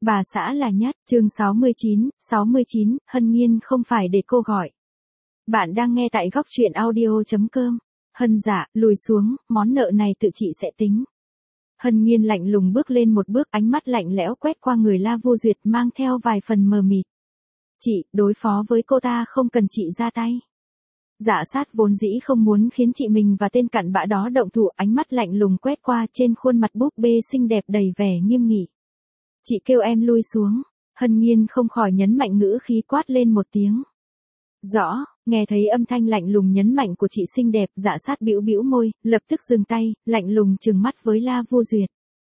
Bà xã là nhất, chương 69, Hân Nhiên không phải để cô gọi. Bạn đang nghe tại góc truyện audio.com. Hân dạ, lùi xuống, món nợ này tự chị sẽ tính. Hân Nhiên lạnh lùng bước lên một bước, ánh mắt lạnh lẽo quét qua người La Vô Duyệt mang theo vài phần mờ mịt. Chị, đối phó với cô ta không cần chị ra tay. Dạ sát vốn dĩ không muốn khiến chị mình và tên cặn bã đó động thủ, ánh mắt lạnh lùng quét qua trên khuôn mặt búp bê xinh đẹp đầy vẻ nghiêm nghị. Chị kêu em lui xuống. Hân Nhiên không khỏi nhấn mạnh ngữ khí quát lên một tiếng. Rõ, nghe thấy âm thanh lạnh lùng nhấn mạnh của chị xinh đẹp, dạ sát bĩu bĩu môi, lập tức dừng tay, lạnh lùng trừng mắt với La Vô Duyệt.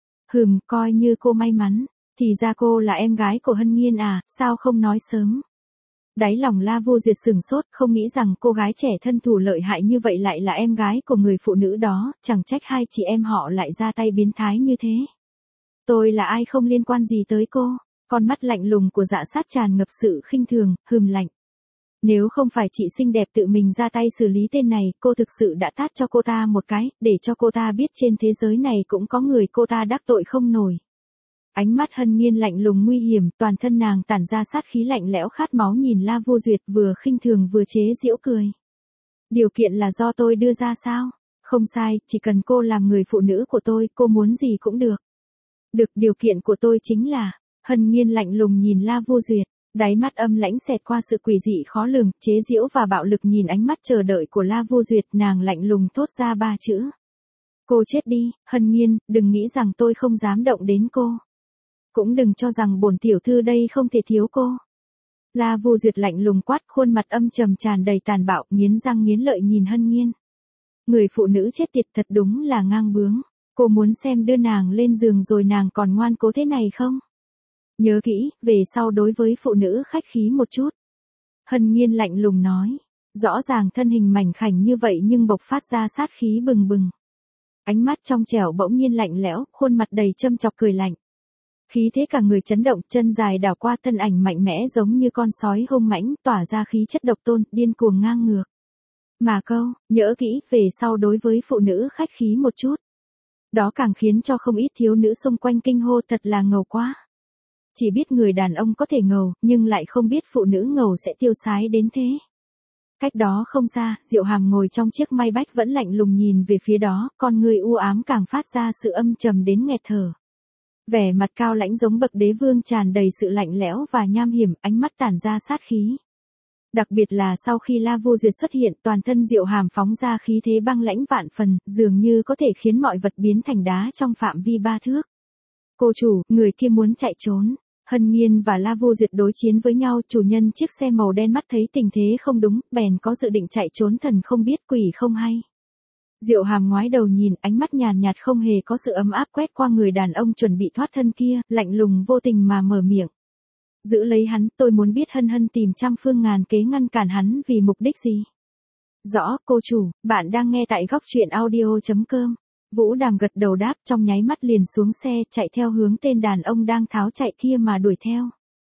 Coi như cô may mắn, thì ra cô là em gái của Hân Nhiên à, sao không nói sớm. Đáy lòng La Vô Duyệt sừng sốt, không nghĩ rằng cô gái trẻ thân thủ lợi hại như vậy lại là em gái của người phụ nữ đó, chẳng trách hai chị em họ lại ra tay biến thái như thế. Tôi là ai không liên quan gì tới cô. Con mắt lạnh lùng của dạ sát tràn ngập sự khinh thường, lạnh. Nếu không phải chị xinh đẹp tự mình ra tay xử lý tên này, cô thực sự đã tát cho cô ta một cái, để cho cô ta biết trên thế giới này cũng có người cô ta đắc tội không nổi. Ánh mắt Hân Nhiên lạnh lùng nguy hiểm, toàn thân nàng tản ra sát khí lạnh lẽo khát máu nhìn La Vô Duyệt, vừa khinh thường vừa chế giễu cười. Điều kiện là do tôi đưa ra sao? Không sai, chỉ cần cô làm người phụ nữ của tôi, cô muốn gì cũng được. Được, điều kiện của tôi chính là, Hân Nhiên lạnh lùng nhìn La Vô Duyệt, đáy mắt âm lãnh xẹt qua sự quỷ dị khó lường, chế giễu và bạo lực nhìn ánh mắt chờ đợi của La Vô Duyệt, nàng lạnh lùng thốt ra ba chữ. Cô chết đi, Hân Nhiên, đừng nghĩ rằng tôi không dám động đến cô. Cũng đừng cho rằng bổn tiểu thư đây không thể thiếu cô. La Vô Duyệt lạnh lùng quát, khuôn mặt âm trầm tràn đầy tàn bạo, nghiến răng nghiến lợi nhìn Hân Nhiên. Người phụ nữ chết tiệt thật đúng là ngang bướng. Cô muốn xem đưa nàng lên giường rồi nàng còn ngoan cố thế này không? Nhớ kỹ, về sau đối với phụ nữ khách khí một chút. Hân Nhiên lạnh lùng nói. Rõ ràng thân hình mảnh khảnh như vậy nhưng bộc phát ra sát khí bừng bừng. Ánh mắt trong trẻo bỗng nhiên lạnh lẽo, khuôn mặt đầy châm chọc cười lạnh. Khí thế cả người chấn động, chân dài đảo qua, thân ảnh mạnh mẽ giống như con sói hung mãnh, tỏa ra khí chất độc tôn, điên cuồng ngang ngược. Mà câu, nhớ kỹ, về sau đối với phụ nữ khách khí một chút. Đó càng khiến cho không ít thiếu nữ xung quanh kinh hô, thật là ngầu quá. Chỉ biết người đàn ông có thể ngầu, nhưng lại không biết phụ nữ ngầu sẽ tiêu sái đến thế. Cách đó không xa, Diệu Hàm ngồi trong chiếc may bách vẫn lạnh lùng nhìn về phía đó, con người u ám càng phát ra sự âm trầm đến nghẹt thở. Vẻ mặt cao lãnh giống bậc đế vương tràn đầy sự lạnh lẽo và nham hiểm, ánh mắt tản ra sát khí. Đặc biệt là sau khi La Vô Duyệt xuất hiện, toàn thân Diệu Hàm phóng ra khí thế băng lãnh vạn phần, dường như có thể khiến mọi vật biến thành đá trong phạm vi 3 thước. Cô chủ, người kia muốn chạy trốn. Hân Nhiên và La Vô Duyệt đối chiến với nhau, chủ nhân chiếc xe màu đen mắt thấy tình thế không đúng, bèn có dự định chạy trốn, thần không biết quỷ không hay. Diệu Hàm ngoái đầu nhìn, ánh mắt nhàn nhạt không hề có sự ấm áp quét qua người đàn ông chuẩn bị thoát thân kia, lạnh lùng vô tình mà mở miệng. Giữ lấy hắn, tôi muốn biết Hân Hân tìm trăm phương ngàn kế ngăn cản hắn vì mục đích gì. Rõ, cô chủ, bạn đang nghe tại góc truyện audio.com. Vũ Đàm gật đầu đáp, trong nháy mắt liền xuống xe, chạy theo hướng tên đàn ông đang tháo chạy kia mà đuổi theo.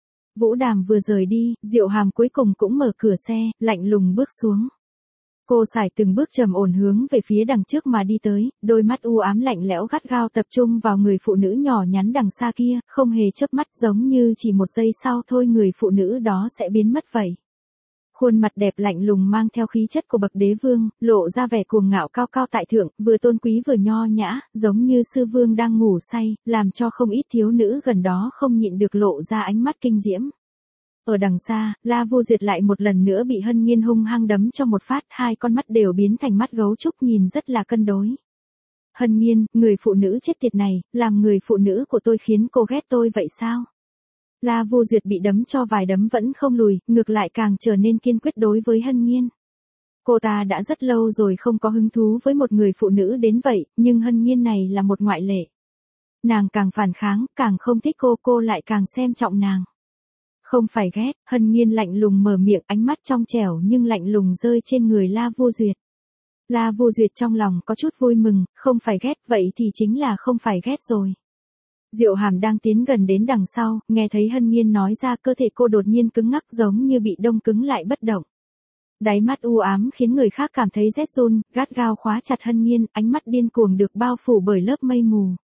Vũ Đàm vừa rời đi, Diệu Hàm cuối cùng cũng mở cửa xe, lạnh lùng bước xuống. Cô sải từng bước trầm ổn hướng về phía đằng trước mà đi tới, đôi mắt u ám lạnh lẽo gắt gao tập trung vào người phụ nữ nhỏ nhắn đằng xa kia, không hề chớp mắt, giống như chỉ một giây sau thôi người phụ nữ đó sẽ biến mất vậy. Khuôn mặt đẹp lạnh lùng mang theo khí chất của bậc đế vương, lộ ra vẻ cuồng ngạo cao cao tại thượng, vừa tôn quý vừa nho nhã, giống như sư vương đang ngủ say, làm cho không ít thiếu nữ gần đó không nhịn được lộ ra ánh mắt kinh diễm. Ở đằng xa, La Vô Duyệt lại một lần nữa bị Hân Nhiên hung hăng đấm cho một phát, hai con mắt đều biến thành mắt gấu trúc nhìn rất là cân đối. Hân Nhiên, người phụ nữ chết tiệt này, làm người phụ nữ của tôi khiến cô ghét tôi vậy sao? La Vô Duyệt bị đấm cho vài đấm vẫn không lùi, ngược lại càng trở nên kiên quyết đối với Hân Nhiên. Cô ta đã rất lâu rồi không có hứng thú với một người phụ nữ đến vậy, nhưng Hân Nhiên này là một ngoại lệ. Nàng càng phản kháng, càng không thích cô lại càng xem trọng nàng. Không phải ghét, Hân Nhiên lạnh lùng mở miệng, ánh mắt trong trẻo nhưng lạnh lùng rơi trên người La Vô Duyệt. La Vô Duyệt trong lòng có chút vui mừng, không phải ghét, vậy thì chính là không phải ghét rồi. Diệu Hàm đang tiến gần đến đằng sau, nghe thấy Hân Nhiên nói ra, cơ thể cô đột nhiên cứng ngắc giống như bị đông cứng lại bất động. Đáy mắt u ám khiến người khác cảm thấy rét run, gắt gao khóa chặt Hân Nhiên, ánh mắt điên cuồng được bao phủ bởi lớp mây mù.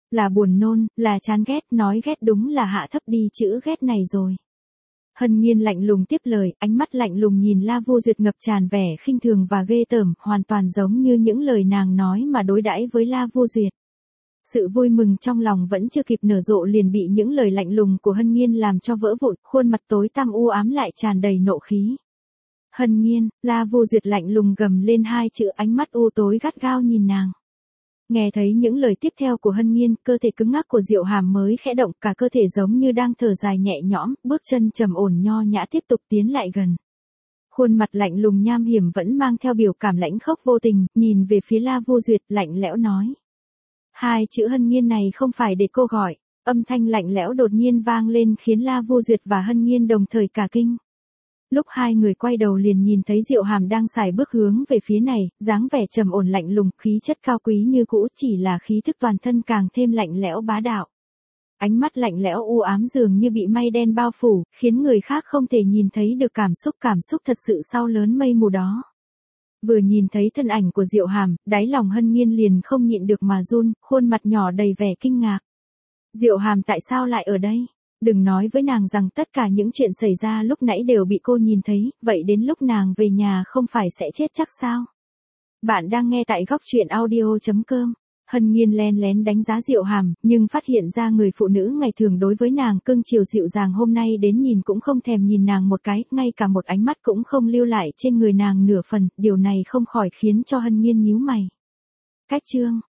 Là buồn nôn, là chán ghét, nói ghét đúng là hạ thấp đi chữ ghét này rồi. Hân Nhiên lạnh lùng tiếp lời, ánh mắt lạnh lùng nhìn La Vu Duyệt ngập tràn vẻ khinh thường và ghê tởm, hoàn toàn giống như những lời nàng nói mà đối đãi với La Vu Duyệt. Sự vui mừng trong lòng vẫn chưa kịp nở rộ liền bị những lời lạnh lùng của Hân Nhiên làm cho vỡ vụn, khuôn mặt tối tăm u ám lại tràn đầy nộ khí. Hân Nhiên, La Vu Duyệt lạnh lùng gầm lên hai chữ, ánh mắt u tối gắt gao nhìn nàng. Nghe thấy những lời tiếp theo của Hân Nhiên, cơ thể cứng ngắc của Diệu Hàm mới khẽ động, cả cơ thể giống như đang thở dài nhẹ nhõm, bước chân trầm ổn nho nhã tiếp tục tiến lại gần. Khuôn mặt lạnh lùng nham hiểm vẫn mang theo biểu cảm lãnh khốc vô tình, nhìn về phía La Vu Duyệt lạnh lẽo nói. Hai chữ Hân Nhiên này không phải để cô gọi, âm thanh lạnh lẽo đột nhiên vang lên khiến La Vu Duyệt và Hân Nhiên đồng thời cả kinh. Lúc hai người quay đầu liền nhìn thấy Diệu Hàm đang sải bước hướng về phía này, dáng vẻ trầm ổn lạnh lùng, khí chất cao quý như cũ, chỉ là khí thức toàn thân càng thêm lạnh lẽo bá đạo. Ánh mắt lạnh lẽo u ám dường như bị mây đen bao phủ, khiến người khác không thể nhìn thấy được cảm xúc thật sự sau lớn mây mù đó. Vừa nhìn thấy thân ảnh của Diệu Hàm, đáy lòng Hân Nhiên liền không nhịn được mà run, khuôn mặt nhỏ đầy vẻ kinh ngạc. Diệu Hàm tại sao lại ở đây? Đừng nói với nàng rằng tất cả những chuyện xảy ra lúc nãy đều bị cô nhìn thấy, vậy đến lúc nàng về nhà không phải sẽ chết chắc sao? Bạn đang nghe tại góc truyện audio.com. Hân Nhiên len lén đánh giá Diệu Hàm, nhưng phát hiện ra người phụ nữ ngày thường đối với nàng cưng chiều dịu dàng hôm nay đến nhìn cũng không thèm nhìn nàng một cái, ngay cả một ánh mắt cũng không lưu lại trên người nàng nửa phần, điều này không khỏi khiến cho Hân Nhiên nhíu mày. Cách chương